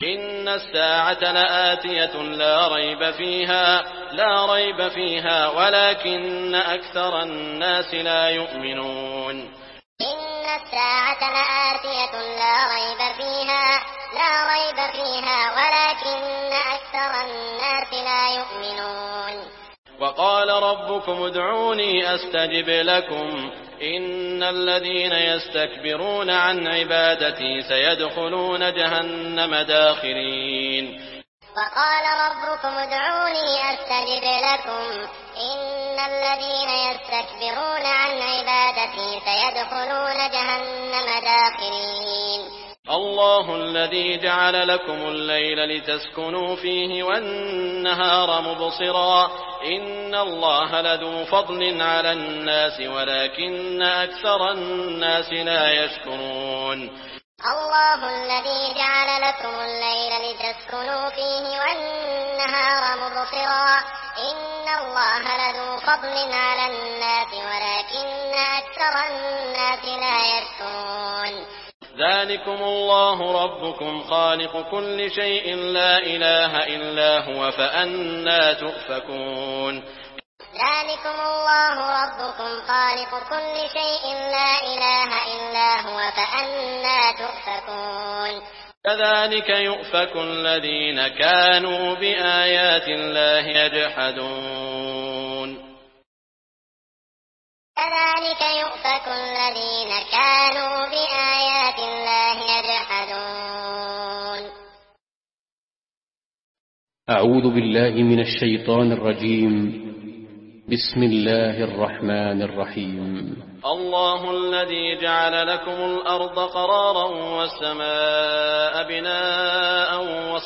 إن الساعة لآتية لا ريب فيها ولكن أكثر الناس لا يؤمنون. إن الساعة لآتية لا ريب فيها ولكن أكثر الناس لا يؤمنون. وقال ربكم ادعوني أستجب لكم إن الذين يستكبرون عن عبادتي سيدخلون جهنم داخرين. وقال ربكم ادعوني أستجب لكم إن الذين يستكبرون عن عبادتي سيدخلون جهنم داخرين. الله الذي جعل لكم الليل لتسكنوا فيه والنهار مبصرا إن الله لذو فضل على الناس ولكن أكثر الناس لا يشكرون. الله الذي جعل لكم الليل لتسكنوا فيه والنهار مبصرا إن الله لذو فضل على الناس ولكن أكثر الناس لا يشكرون. ذلكم الله ربكم خالق كل شيء لا إله إلا هو فأنى تؤفكون. ذلكم الله ربكم خالق كل شيء لا إله إلا هو فأنى تؤفكون. كذلك يؤفك الذين كانوا بآيات الله يجحدون. كذلك يؤفك الذين كانوا بآيات الله يجحدون. أعوذ بالله من الشيطان الرجيم. بسم الله الرحمن الرحيم. الله الذي جعل لكم الأرض قرارا والسماء بناء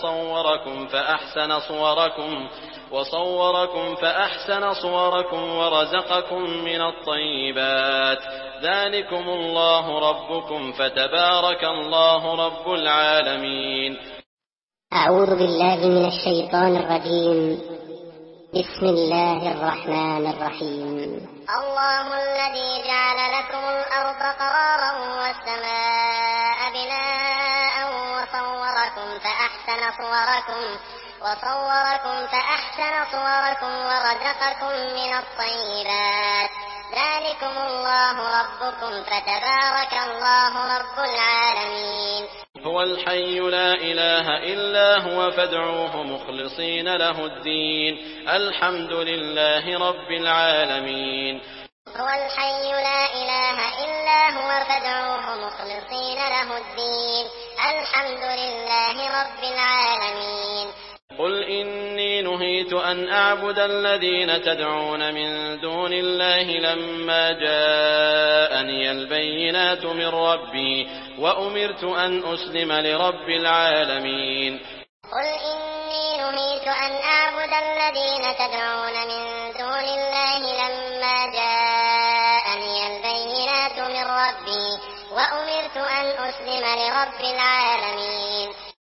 وصوركم فأحسن صوركم ورزقكم من الطيبات ذلكم الله ربكم فتبارك الله رب العالمين. أعوذ بالله من الشيطان الرجيم. بسم الله الرحمن الرحيم. الله الذي جعل لكم الأرض قرارا والسماء بناء وصوركم فأحسن صوركم ورزقكم من الطيبات ذلكم الله ربكم فتبارك الله رب العالمين. هو الحي لا إله إلا هو فادعوه مخلصين له الدين الحمد لله رب العالمين. هو الحي لا إله إلا هو فادعوه مخلصين له الدين الحمد لله رب العالمين. قل إني نهيت أن أعبد الذين تدعون من دون الله لما جاءني البينات من ربي وأمرت أن أسلم لرب العالمين. قل إني نهيت أن أعبد الذين تدعون من دون الله لما جاءني البينات من ربي وأمرت أن أسلم لرب العالمين.